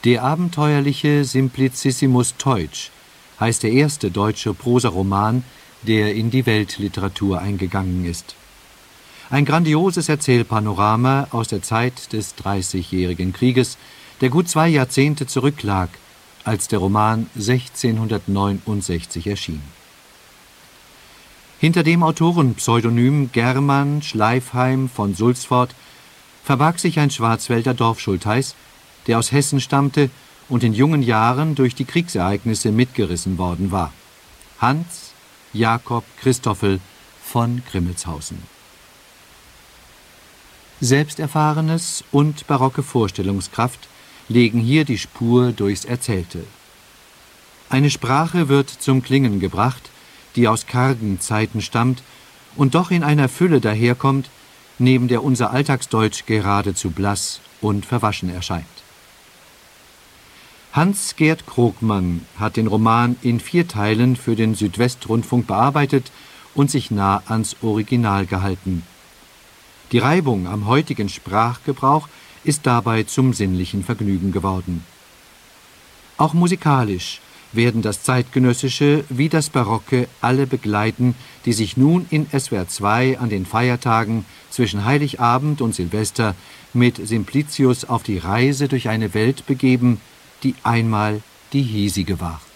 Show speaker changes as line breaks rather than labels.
Der abenteuerliche Simplicissimus Teutsch heißt der erste deutsche Prosaroman, der in die Weltliteratur eingegangen ist. Ein grandioses Erzählpanorama aus der Zeit des Dreißigjährigen Krieges, der gut 2 Jahrzehnte zurücklag, als der Roman 1669 erschien. Hinter dem Autorenpseudonym German Schleifheim von Sulzfort verbarg sich ein Schwarzwälder Dorfschultheiß, der aus Hessen stammte und in jungen Jahren durch die Kriegsereignisse mitgerissen worden war. Hans Jakob Christoffel von Grimmelshausen. Selbsterfahrenes und barocke Vorstellungskraft legen hier die Spur durchs Erzählte. Eine Sprache wird zum Klingen gebracht, die aus kargen Zeiten stammt und doch in einer Fülle daherkommt, neben der unser Alltagsdeutsch geradezu blass und verwaschen erscheint. Hans-Gerd Krogmann hat den Roman in 4 Teilen für den Südwestrundfunk bearbeitet und sich nah ans Original gehalten. Die Reibung am heutigen Sprachgebrauch ist dabei zum sinnlichen Vergnügen geworden. Auch musikalisch werden das Zeitgenössische wie das Barocke alle begleiten, die sich nun in SWR 2 an den Feiertagen zwischen Heiligabend und Silvester mit Simplicius auf die Reise durch eine Welt begeben, die einmal die hiesige war.